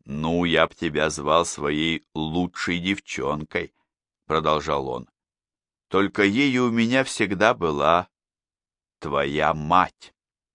«Ну, я б тебя звал своей лучшей девчонкой», — продолжал он. «Только ею у меня всегда была твоя мать».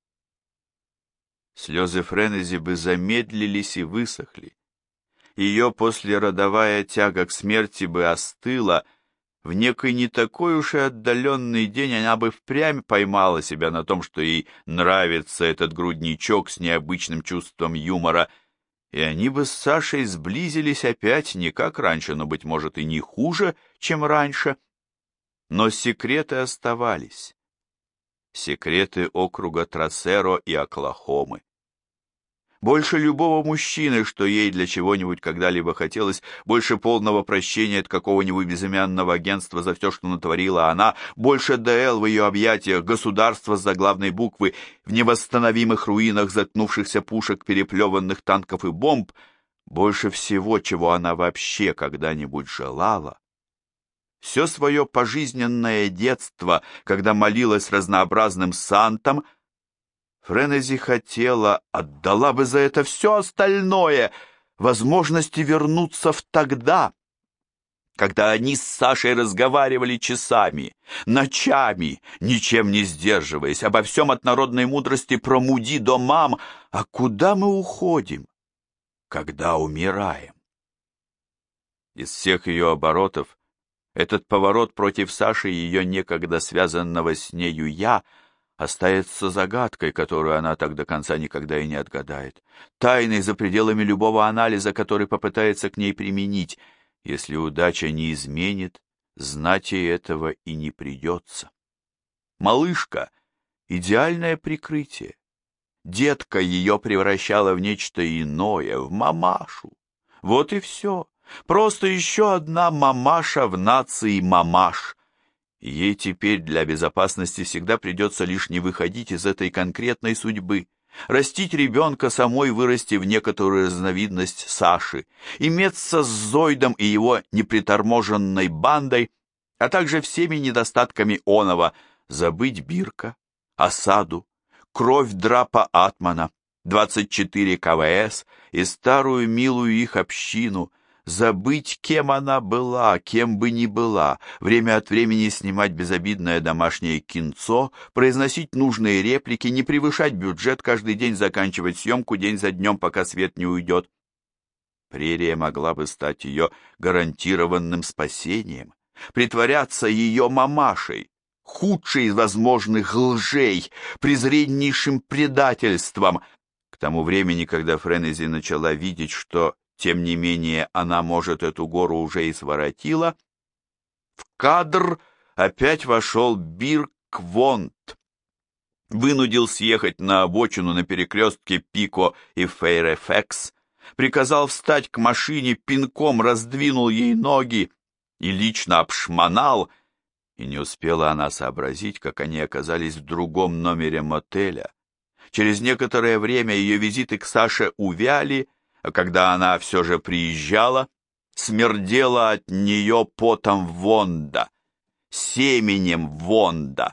Слезы Френези бы замедлились и высохли. Ее послеродовая тяга к смерти бы остыла. В некий не такой уж и отдаленный день она бы впрямь поймала себя на том, что ей нравится этот грудничок с необычным чувством юмора, и они бы с Сашей сблизились опять не как раньше, но, быть может, и не хуже, чем раньше. Но секреты оставались. Секреты округа Трасеро и Оклахомы. Больше любого мужчины, что ей для чего-нибудь когда-либо хотелось, больше полного прощения от какого-нибудь безымянного агентства за все, что натворила она, больше ДЛ в ее объятиях, государства с заглавной буквы, в невосстановимых руинах заткнувшихся пушек, переплеванных танков и бомб, больше всего, чего она вообще когда-нибудь желала. Все свое пожизненное детство, когда молилась разнообразным сантам, Френези хотела, отдала бы за это все остальное, возможности вернуться в тогда, когда они с Сашей разговаривали часами, ночами, ничем не сдерживаясь, обо всем от народной мудрости про муди до мам, а куда мы уходим, когда умираем. Из всех ее оборотов этот поворот против Саши и ее некогда связанного с нею «я» остается загадкой, которую она так до конца никогда и не отгадает, тайной за пределами любого анализа, который попытается к ней применить. Если удача не изменит, знать ей этого и не придется. Малышка — идеальное прикрытие. Детка ее превращала в нечто иное, в мамашу. Вот и все. Просто еще одна мамаша в нации мамаш. Ей теперь для безопасности всегда придется лишь не выходить из этой конкретной судьбы, растить ребенка, самой вырасти в некоторую разновидность Саши, иметься с Зойдом и его неприторможенной бандой, а также всеми недостатками оного, забыть Бирка, осаду, кровь Драпа Атмана, 24 КВС и старую милую их общину, забыть, кем она была, кем бы ни была, время от времени снимать безобидное домашнее кинцо, произносить нужные реплики, не превышать бюджет, каждый день заканчивать съемку день за днем, пока свет не уйдет. Прерия могла бы стать ее гарантированным спасением, притворяться ее мамашей, худшей из возможных лжей, презреннейшим предательством. К тому времени, когда Френези начала видеть, что тем не менее, она, может, эту гору уже и своротила, в кадр опять вошел Бирк Вонт. Вынудил съехать на обочину на перекрестке Пико и Фейрефекс, приказал встать к машине, пинком раздвинул ей ноги и лично обшмонал, и не успела она сообразить, как они оказались в другом номере мотеля. Через некоторое время ее визиты к Саше увяли, а когда она все же приезжала, смердела от нее потом Вонда, семенем Вонда.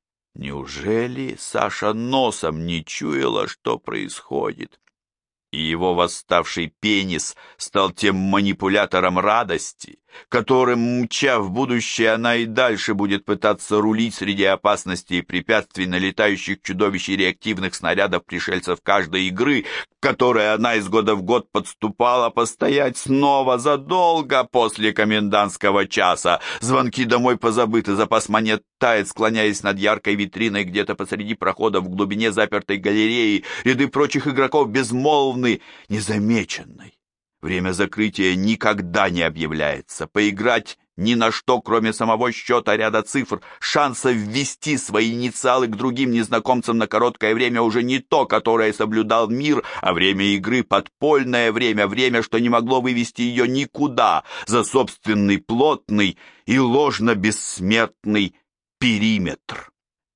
Неужели Саша носом не чуяла, что происходит? И его восставший пенис стал тем манипулятором радости, которым, мча в будущее, она и дальше будет пытаться рулить среди опасностей и препятствий, налетающих чудовищ и реактивных снарядов пришельцев каждой игры, к которой она из года в год подступала постоять снова задолго после комендантского часа. Звонки домой позабыты, запас монет тает, склоняясь над яркой витриной где-то посреди прохода в глубине запертой галереи, ряды прочих игроков безмолвны, незамеченной. Время закрытия никогда не объявляется. Поиграть ни на что, кроме самого счета ряда цифр, шанса ввести свои инициалы к другим незнакомцам на короткое время уже не то, которое соблюдал мир, а время игры — подпольное время, время, что не могло вывести ее никуда, за собственный плотный и ложно-бессмертный периметр.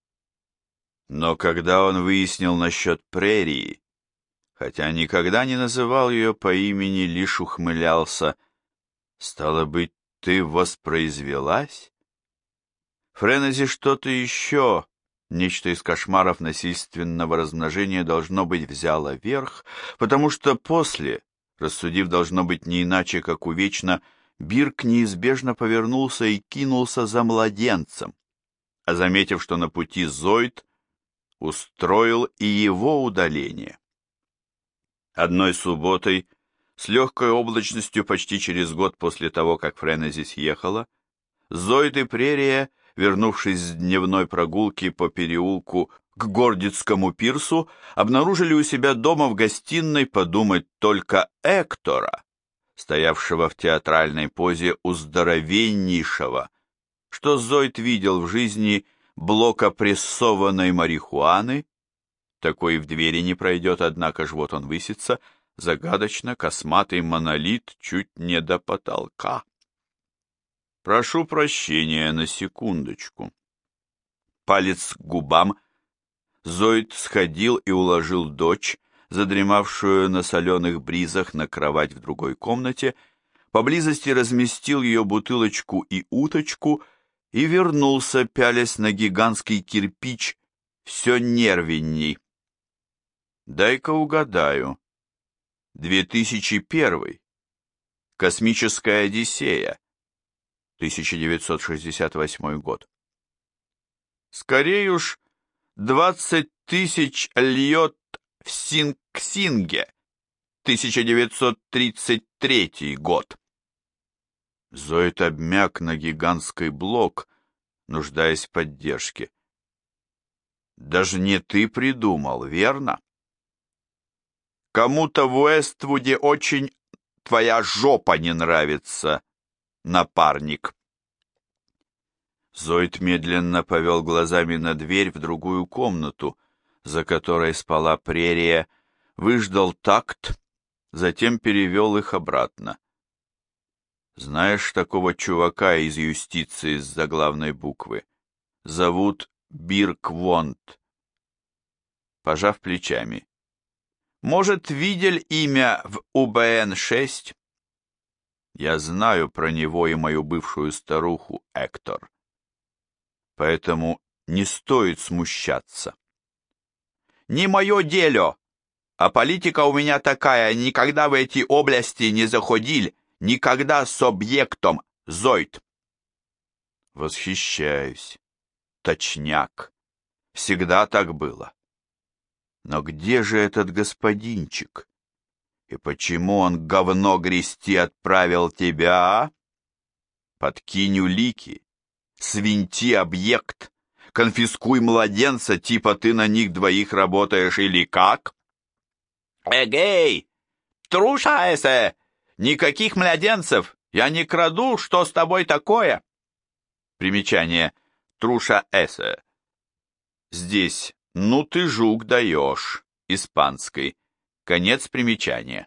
Но когда он выяснил насчет прерии, хотя никогда не называл ее по имени, лишь ухмылялся, «Стало быть, ты воспроизвелась?» Френези что-то еще, нечто из кошмаров насильственного размножения, должно быть, взяло верх, потому что после, Рассудив, должно быть, не иначе, как увечно, Бирк неизбежно повернулся и кинулся за младенцем, а заметив, что на пути Зойд, устроил и его удаление. Одной субботой, с легкой облачностью почти через год после того, как Френези съехала, Зойд и Прерия, вернувшись с дневной прогулки по переулку к Гордицкому пирсу, обнаружили у себя дома в гостиной, подумать только, Эктора, стоявшего в театральной позе у здоровеннейшего, что Зойд видел в жизни, блока прессованной марихуаны. Такой в двери не пройдет, однако ж вот он высится, загадочно косматый монолит чуть не до потолка. Прошу прощения на секундочку. Палец к губам, Зойд сходил и уложил дочь, задремавшую на соленых бризах, на кровать в другой комнате, поблизости разместил ее бутылочку и уточку и вернулся, пялясь на гигантский кирпич, все нервенней. Дай-ка угадаю. 2001. Космическая Одиссея. 1968 год. Скорее уж 20 тысяч льет в Синг-Синге. 1933 год. Зоид обмяк на гигантский блок, нуждаясь в поддержке. Даже не ты придумал, верно? Кому-то в Уэствуде очень твоя жопа не нравится, напарник. Зоид медленно повел глазами на дверь в другую комнату, за которой спала Прерия, выждал такт, затем перевел их обратно. Знаешь такого чувака из юстиции с заглавной буквы? Зовут Бирк Вонт. Пожав плечами. Может, видел имя в УБН-6? Я знаю про него и мою бывшую старуху, Эктор. Поэтому не стоит смущаться. Не мое дело, а политика у меня такая, никогда в эти области не заходил, никогда с объектом, Зойд. Восхищаюсь. Точняк. Всегда так было. Но где же этот господинчик? И почему он говно грести отправил тебя, а? Подкинь улики, свинти объект, конфискуй младенца, типа ты на них двоих работаешь или как? Эгей, труша эсе, никаких младенцев, я не краду, что с тобой такое? Примечание, труша эсе. Здесь, ну ты жук даешь, испанской. Конец примечания.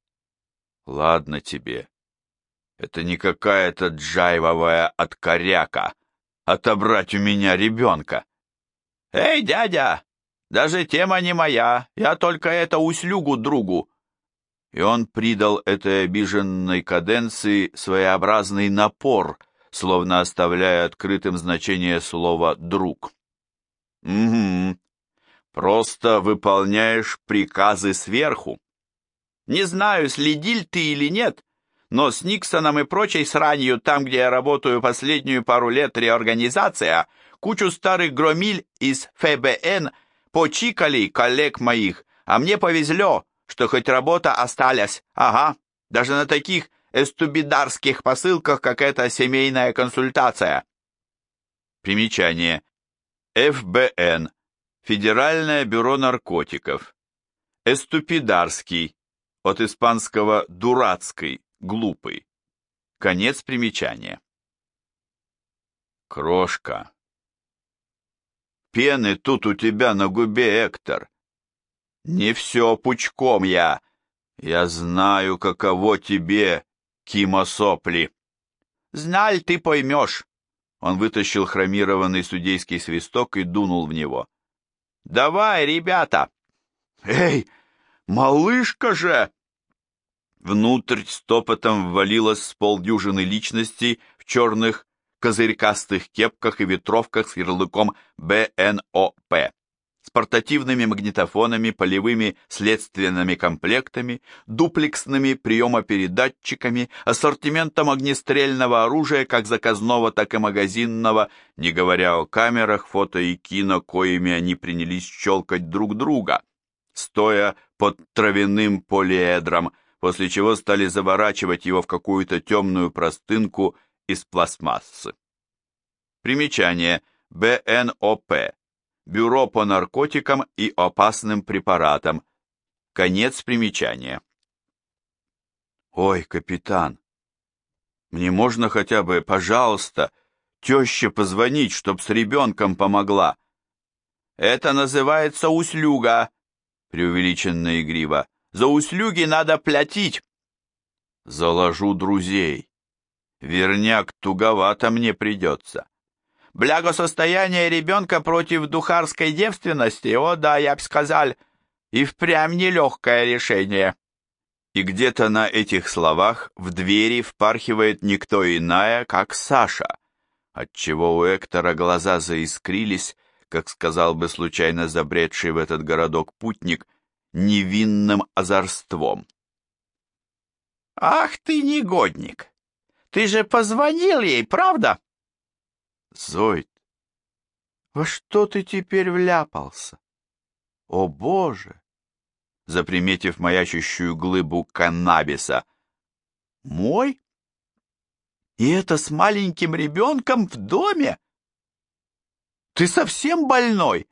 Ладно тебе. Это не какая-то джайвовая откоряка. Отобрать у меня ребенка. Эй, дядя, даже тема не моя, я только это услугу другу. И он придал этой обиженной каденции своеобразный напор, словно оставляя открытым значение слова «друг». Угу. Просто выполняешь приказы сверху. Не знаю, следил ты или нет, но с Никсоном и прочей сранью, там, где я работаю последнюю пару лет, реорганизация, кучу старых громиль из ФБН почикали коллег моих, а мне повезло, что хоть работа осталась, ага, даже на таких эстубидарских посылках, как эта семейная консультация. Примечание. ФБН. Федеральное бюро наркотиков. Эступидарский. От испанского «дурацкий», «глупый». Конец примечания. Крошка. Пены тут у тебя на губе, Эктор. Не все пучком я. Я знаю, каково тебе, Кимо Сопли. Знай, ты поймешь. Он вытащил хромированный судейский свисток и дунул в него. Давай, ребята. Эй, малышка же! Внутрь стопотом ввалилось с полдюжины личностей в черных козырькастых кепках и ветровках с ярлыком БНОП. с портативными магнитофонами, полевыми следственными комплектами, дуплексными приемопередатчиками, ассортиментом огнестрельного оружия как заказного, так и магазинного, не говоря о камерах, фото и кино, коими они принялись щелкать друг друга, стоя под травяным полиэдром, после чего стали заворачивать его в какую-то темную простынку из пластмассы. Примечание. БНОП. Бюро по наркотикам и опасным препаратам. Конец примечания. Ой, капитан, мне можно хотя бы, пожалуйста, теще позвонить, чтоб с ребенком помогла? Это называется услуга, преувеличенно игриво. За услуги надо платить. Заложу друзей. Верняк туговато мне придется. Благосостояние ребенка против духарской девственности, о да, я б сказал, и впрямь нелегкое решение. И где-то на этих словах в двери впархивает никто иная, как Саша, отчего у Эктора глаза заискрились, как сказал бы случайно забредший в этот городок путник, невинным озорством. «Ах ты, негодник! Ты же позвонил ей, правда?» «Зойд, во что ты теперь вляпался? О, Боже!» Заприметив маячущую глыбу каннабиса. «Мой? И это с маленьким ребенком в доме? Ты совсем больной?»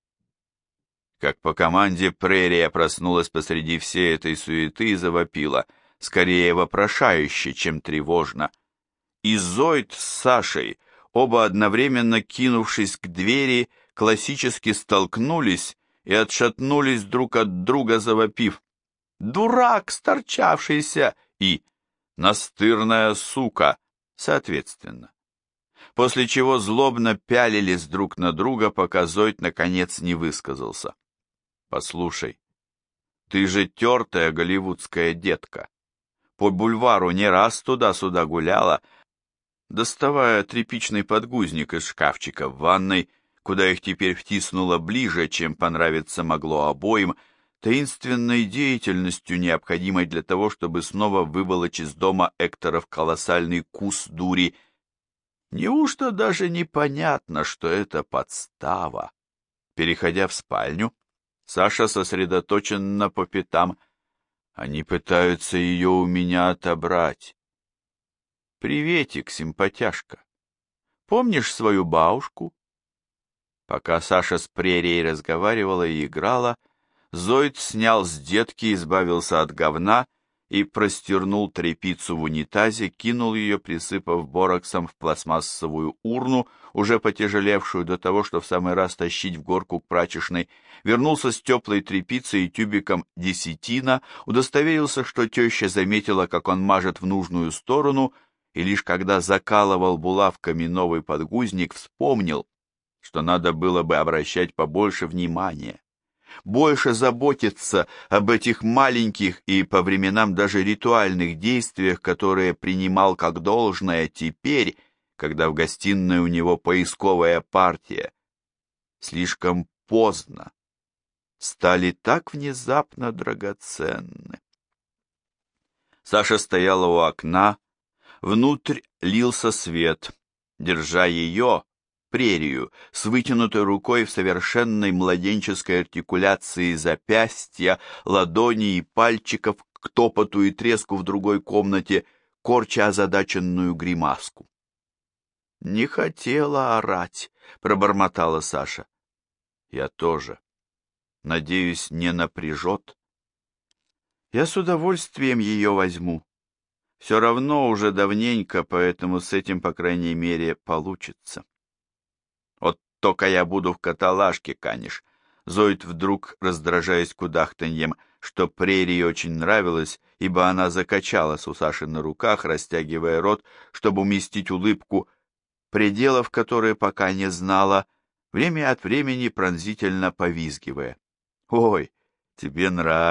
Как по команде прерия проснулась посреди всей этой суеты и завопила, скорее вопрошающе, чем тревожно. И Зойд с Сашей, оба одновременно кинувшись к двери, классически столкнулись и отшатнулись друг от друга, завопив «Дурак, сторчавшийся!» и «Настырная сука!» соответственно. После чего злобно пялились друг на друга, пока Зойд наконец не высказался. «Послушай, ты же тертая голливудская детка. По бульвару не раз туда-сюда гуляла, доставая тряпичный подгузник из шкафчика в ванной, куда их теперь втиснуло ближе, чем понравиться могло обоим, таинственной деятельностью, необходимой для того, чтобы снова выволочь из дома Экторов колоссальный кус дури. Неужто даже непонятно, что это подстава? Переходя в спальню, Саша сосредоточенно по пятам. Они пытаются ее у меня отобрать. Приветик, симпатяшка. Помнишь свою бабушку? Пока Саша с прерией разговаривала и играла, Зойд снял с детки, избавился от говна и простернул тряпицу в унитазе, кинул ее, присыпав бороксом в пластмассовую урну, уже потяжелевшую до того, что в самый раз тащить в горку к прачечной, вернулся с теплой тряпицей и тюбиком десятина, удостоверился, что теща заметила, как он мажет в нужную сторону, и лишь когда закалывал булавками новый подгузник, вспомнил, что надо было бы обращать побольше внимания, больше заботиться об этих маленьких и по временам даже ритуальных действиях, которые принимал как должное теперь, когда в гостиной у него поисковая партия. Слишком поздно. Стали так внезапно драгоценны. Саша стояла у окна, внутрь лился свет, держа ее, прерию, с вытянутой рукой в совершенной младенческой артикуляции запястья, ладони и пальчиков к топоту и треску в другой комнате, корча озадаченную гримаску. «Не хотела орать», — пробормотала Саша. «Я тоже. Надеюсь, не напряжет. Я с удовольствием ее возьму. Все равно уже давненько, поэтому с этим, по крайней мере, получится». «Вот только я буду в каталажке, канешь». Зойд вдруг, раздражаясь кудахтаньем, что прерии очень нравилось, ибо она закачалась у Саши на руках, растягивая рот, чтобы уместить улыбку, пределов которой пока не знала, время от времени пронзительно повизгивая. «Ой, тебе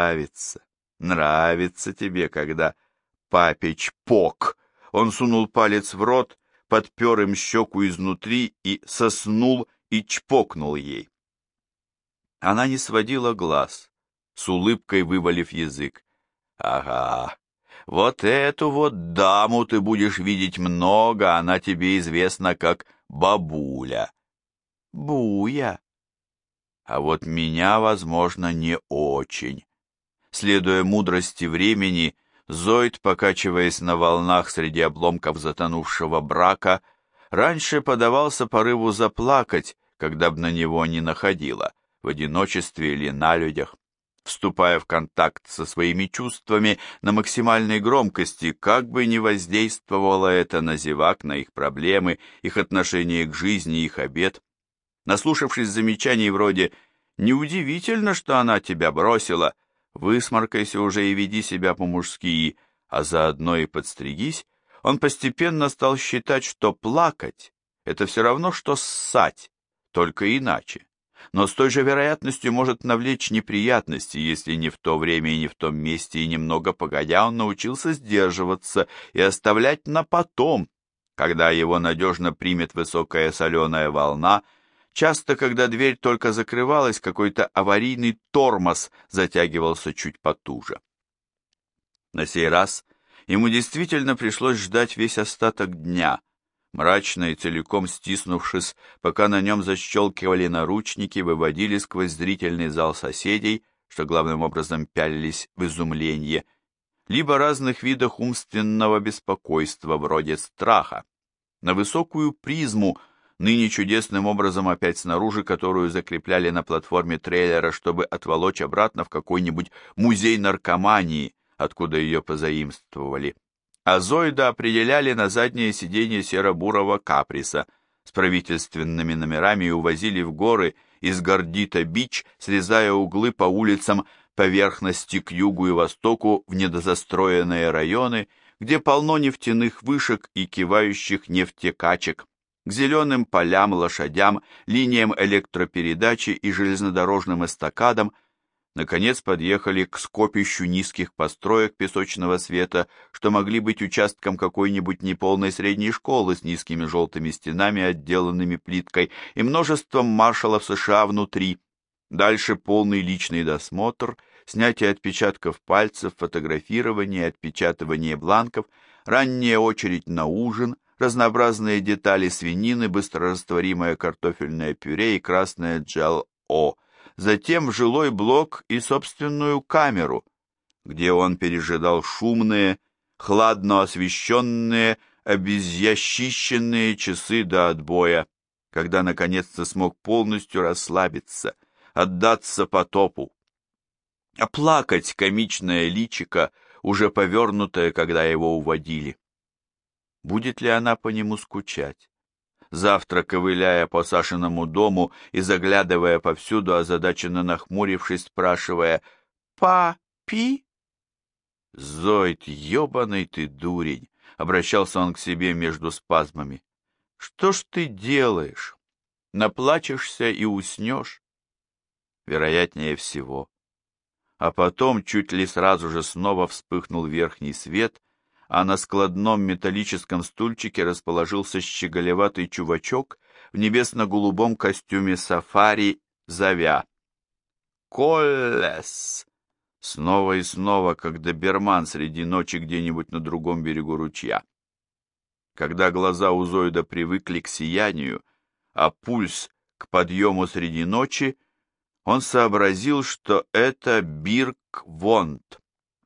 нравится тебе, когда папич пок». Он сунул палец в рот, подпер им щеку изнутри и соснул и чпокнул ей. Она не сводила глаз, с улыбкой вывалив язык. «Ага, вот эту вот даму ты будешь видеть много, она тебе известна как бабуля». «Буя». «А вот меня, возможно, не очень». Следуя мудрости времени, Зоид, покачиваясь на волнах среди обломков затонувшего брака, раньше подавался порыву заплакать, когда б на него не находило, в одиночестве или на людях. Вступая в контакт со своими чувствами на максимальной громкости, как бы ни воздействовало это на зевак, на их проблемы, их отношение к жизни, их обед. Наслушавшись замечаний вроде «неудивительно, что она тебя бросила», «высморкайся уже и веди себя по-мужски», а заодно и подстригись, он постепенно стал считать, что плакать — это все равно, что ссать, только иначе. Но с той же вероятностью может навлечь неприятности, если не в то время и не в том месте, и немного погодя он научился сдерживаться и оставлять на потом, когда его надежно примет высокая соленая волна. Часто, когда дверь только закрывалась, какой-то аварийный тормоз затягивался чуть потуже. На сей раз ему действительно пришлось ждать весь остаток дня, мрачно и целиком стиснувшись, пока на нем защелкивали наручники, выводили сквозь зрительный зал соседей, что главным образом пялились в изумлении, либо разных видах умственного беспокойства, вроде страха, на высокую призму, ныне чудесным образом опять снаружи, которую закрепляли на платформе трейлера, чтобы отволочь обратно в какой-нибудь музей наркомании, откуда ее позаимствовали. А Зоида определяли на заднее сиденье серо-бурого каприса с правительственными номерами и увозили в горы из Гордита-Бич, срезая углы по улицам поверхности к югу и востоку в недозастроенные районы, где полно нефтяных вышек и кивающих нефтекачек, к зеленым полям, лошадям, линиям электропередачи и железнодорожным эстакадам. Наконец подъехали к скопищу низких построек песочного цвета, что могли быть участком какой-нибудь неполной средней школы с низкими желтыми стенами, отделанными плиткой, и множеством маршалов США внутри. Дальше полный личный досмотр, снятие отпечатков пальцев, фотографирование, отпечатывание бланков, ранняя очередь на ужин, разнообразные детали свинины, быстрорастворимое картофельное пюре и красное джел-о. Затем в жилой блок и собственную камеру, где он пережидал шумные, хладно освещенные, обезъящищенные часы до отбоя, когда наконец-то смог полностью расслабиться, отдаться потопу. Оплакать комичное личико, уже повернутое, когда его уводили. Будет ли она по нему скучать? Завтра, ковыляя по Сашиному дому и заглядывая повсюду, озадаченно нахмурившись, спрашивая «Папи?» «Зоид, ебаный ты дурень!» — обращался он к себе между спазмами. «Что ж ты делаешь? Наплачешься и уснешь?» Вероятнее всего. А потом чуть ли сразу же снова вспыхнул верхний свет, а на складном металлическом стульчике расположился щеголеватый чувачок в небесно-голубом костюме сафари «Зовя». «Коллес!» Снова и снова, как доберман среди ночи где-нибудь на другом берегу ручья. Когда глаза у Зоида привыкли к сиянию, а пульс к подъему среди ночи, он сообразил, что это Бирк Вонт.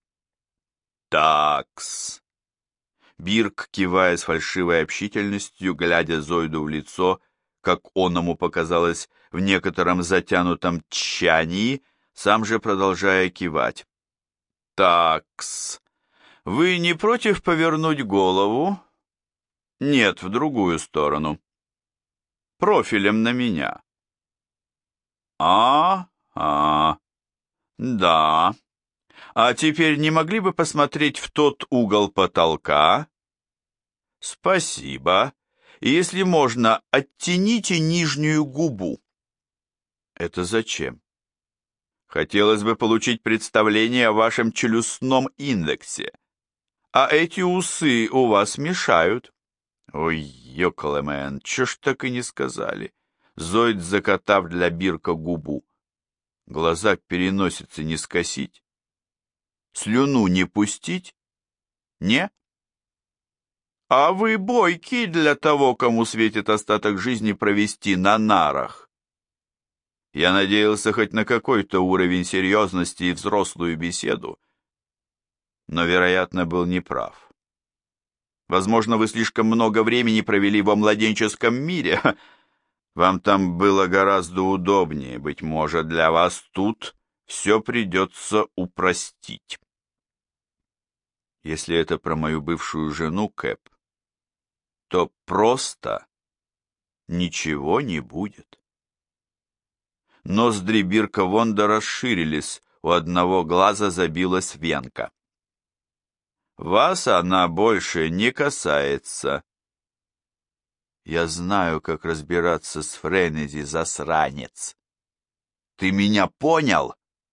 «Такс!» Бирк, кивая с фальшивой общительностью, глядя Зоиду в лицо, как оному показалось в некотором затянутом тщании, сам же продолжая кивать. «Такс, вы не против повернуть голову?» «Нет, в другую сторону. Профилем на меня». Да. А теперь не могли бы посмотреть в тот угол потолка?» «Спасибо. И если можно, оттяните нижнюю губу». «Это зачем?» «Хотелось бы получить представление о вашем челюстном индексе. А эти усы у вас мешают». «Ой, ёкалэмэн, чё ж так и не сказали?» Зоид, закатав для Бирка губу. Глаза к переносице не скосить? Слюну не пустить? Не? А вы бойкий для того, кому светит остаток жизни провести на нарах. Я надеялся хоть на какой-то уровень серьезности и взрослую беседу, но, вероятно, был неправ. Возможно, вы слишком много времени провели во младенческом мире. Вам там было гораздо удобнее. Быть может, для вас тут все придется упростить. Если это про мою бывшую жену, Кэп, то просто ничего не будет. Ноздри Бирка Вонда расширились, у одного глаза забилась венка. Вас она больше не касается. Я знаю, как разбираться с Френези, засранец. Ты меня понял?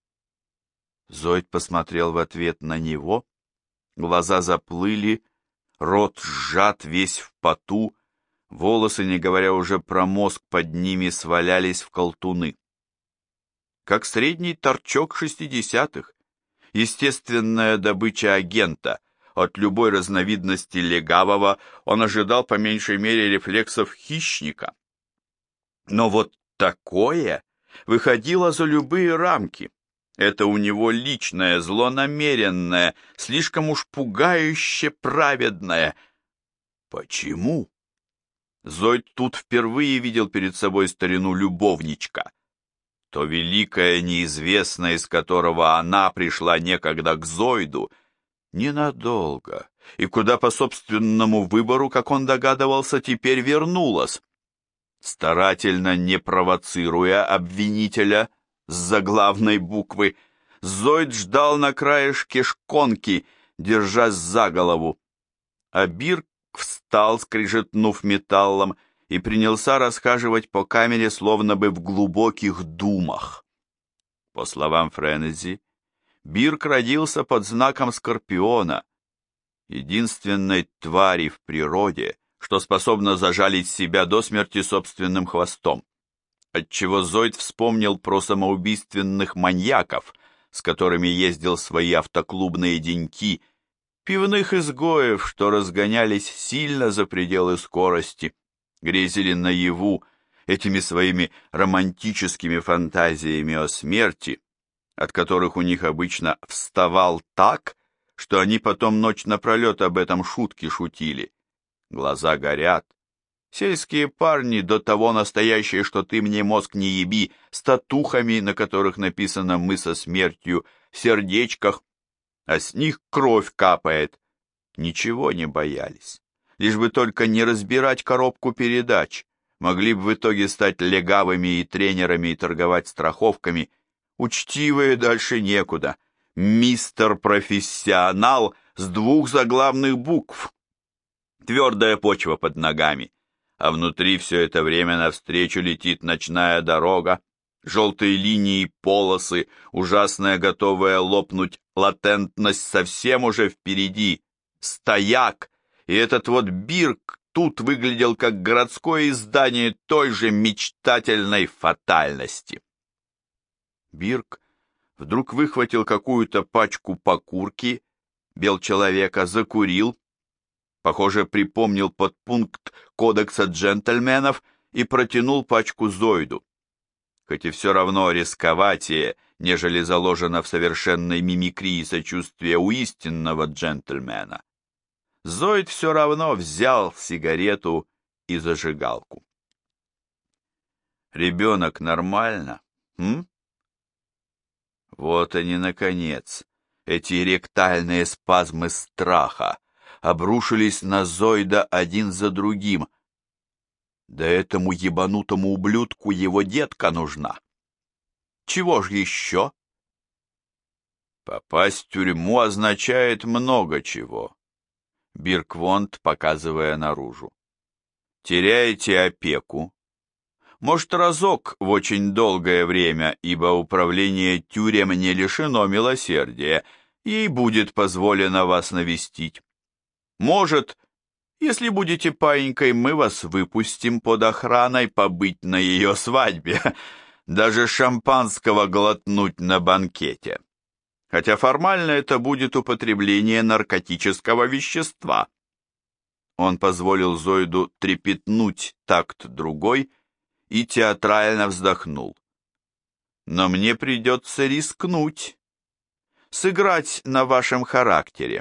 Зойд посмотрел в ответ на него. Глаза заплыли, рот сжат, весь в поту, волосы, не говоря уже про мозг, под ними свалялись в колтуны. Как средний торчок 60-х, естественная добыча агента. От любой разновидности легавого он ожидал по меньшей мере рефлексов хищника. Но вот такое выходило за любые рамки. Это у него личное, злонамеренное, слишком уж пугающе праведное. Почему? Зойд тут впервые видел перед собой старину любовничка. То великое неизвестное, из которого она пришла некогда к Зойду, ненадолго, и куда по собственному выбору, как он догадывался, теперь вернулась. Старательно не провоцируя обвинителя с заглавной буквы, Зойд ждал на краешке шконки, держась за голову. А Бирк встал, скрижетнув металлом, и принялся расхаживать по камере, словно бы в глубоких думах. По словам Френези, Бирк родился под знаком Скорпиона, единственной твари в природе, что способна зажалить себя до смерти собственным хвостом, отчего Зойд вспомнил про самоубийственных маньяков, с которыми ездил в свои автоклубные деньки, пивных изгоев, что разгонялись сильно за пределы скорости, грезили наяву этими своими романтическими фантазиями о смерти, от которых у них обычно вставал так, что они потом ночь напролет об этом шутки шутили. Глаза горят. Сельские парни до того настоящие, что ты мне мозг не еби, с татухами, на которых написано «Мы со смертью», в сердечках, а с них кровь капает. Ничего не боялись. Лишь бы только не разбирать коробку передач. Могли бы в итоге стать легавыми и тренерами и торговать страховками. Учтивые дальше некуда. Мистер Профессионал с 2 заглавных букв. Твердая почва под ногами. А внутри все это время навстречу летит ночная дорога, желтые линии и полосы, ужасная, готовая лопнуть латентность совсем уже впереди. Стояк! И этот вот Бирк тут выглядел как городское издание той же мечтательной фатальности. Бирк вдруг выхватил какую-то пачку покурки, белчеловека, закурил, похоже, припомнил подпункт Кодекса джентльменов и протянул пачку Зойду. Хоть и все равно рисковатее, нежели заложено в совершенной мимикрии сочувствия у истинного джентльмена. Зойд все равно взял сигарету и зажигалку. Ребенок нормально, м? Вот они, наконец, эти ректальные спазмы страха, обрушились на Зойда один за другим. Да этому ебанутому ублюдку его детка нужна. Чего ж еще? Попасть в тюрьму означает много чего. Бирк Вонд, показывая наружу. Теряете опеку. Может, разок в очень долгое время, ибо управление тюрем не лишено милосердия, ей будет позволено вас навестить. Может, если будете паинькой, мы вас выпустим под охраной побыть на ее свадьбе. даже шампанского глотнуть на банкете. Хотя формально это будет употребление наркотического вещества. Он позволил Зойду трепетнуть такт другой и театрально вздохнул. Но мне придется рискнуть, сыграть на вашем характере.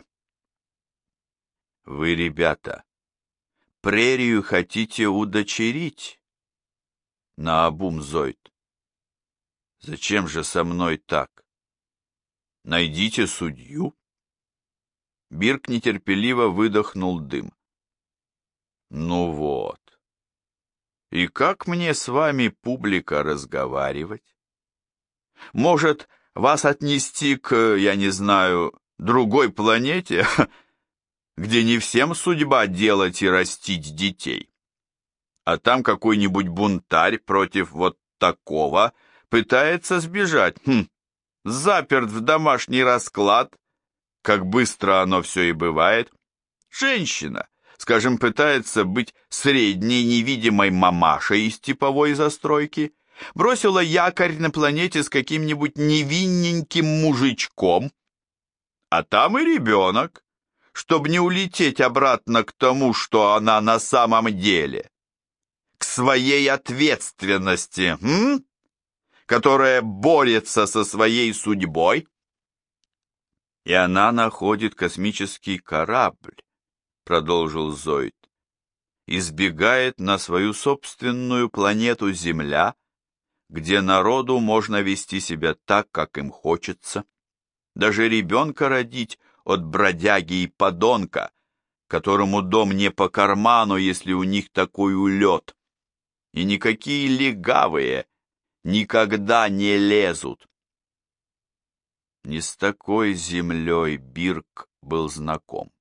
Вы, ребята, прерию хотите удочерить? Наобум Зойд. Зачем же со мной так? Найдите судью. Бирк нетерпеливо выдохнул дым. Ну вот. И как мне с вами, публика, разговаривать? Может, вас отнести к, я не знаю, другой планете, где не всем судьба делать и растить детей? А там какой-нибудь бунтарь против вот такого пытается сбежать. Заперт в домашний расклад. Как быстро оно все и бывает. Женщина, скажем, пытается быть средней невидимой мамашей из типовой застройки, бросила якорь на планете с каким-нибудь невинненьким мужичком, а там и ребенок, чтобы не улететь обратно к тому, что она на самом деле, к своей ответственности, которая борется со своей судьбой. И она находит космический корабль, продолжил Зойд, избегает на свою собственную планету Земля, где народу можно вести себя так, как им хочется, даже ребенка родить от бродяги и подонка, которому дом не по карману, если у них такой улет, и никакие легавые никогда не лезут. Не с такой землей Бирк был знаком.